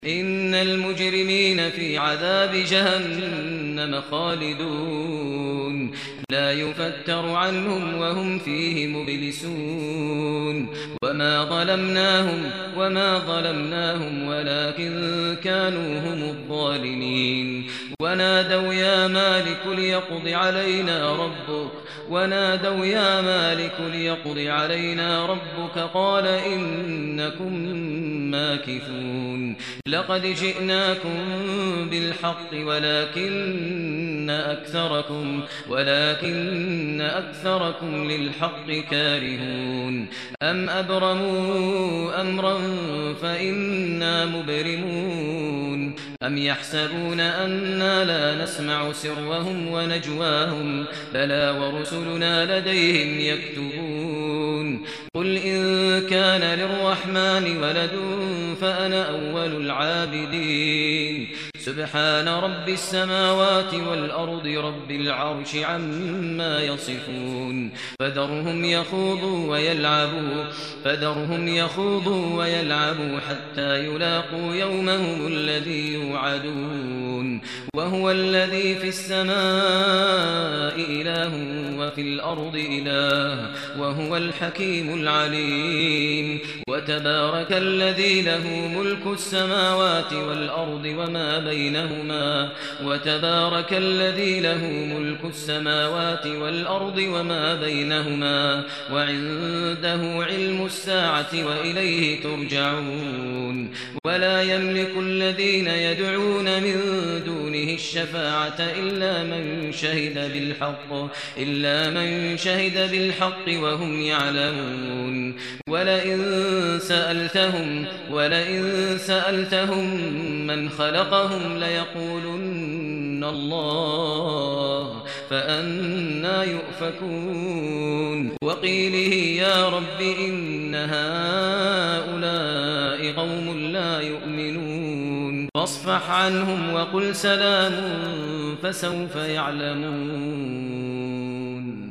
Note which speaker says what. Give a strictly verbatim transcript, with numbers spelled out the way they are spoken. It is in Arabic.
Speaker 1: إن المجرمين في عذاب جهنم خالدون لا يفتر عنهم وهم فيه مبلسون وما ظلمناهم وما ظلمناهم ولكن كانوا هم الظالمين ونادوا يا مالك ليقض علينا ربك ونادوا يا مالك ليقض علينا ربك قال إنكم ماكثون لقد جئناكم بالحق ولكن أكثركم ولكن أكثركم للحق كارهون أم أبرموا أمرا فإنا مبرمون أم يحسبون أننا لا نسمع سرهم ونجواهم بلى ورسلنا لديهم يكتبون قل إن كان للرحمن ولد فأنا أول العابدين سبحان رب السماوات والأرض رب العرش عما يصفون فذرهم يخوضوا ويلعبوا فذرهم يخوضوا ويلعبوا حتى يلاقوا يومهم الذي يوعدون وهو الذي في السماء إله وفي الأرض إله وهو الحكيم العليم وتبارك الذي له ملك السماوات والأرض وما بينهما وتبارك الذي له ملك السماوات والأرض وما بينهما وعنده علم الساعة وإليه ترجعون ولا يملك الذين يدعون من دونه الشفاعة إلا من شهد بالحق إلا من شهد بالحق وهم يعلمون ولئن سألتهم ولئن سألتهم من خلقهم ليقولن الله فأنى يؤفكون وقيله يا رب إن هؤلاء قوم لا يؤمنون فاصفح عنهم وقل سلام فسوف يعلمون.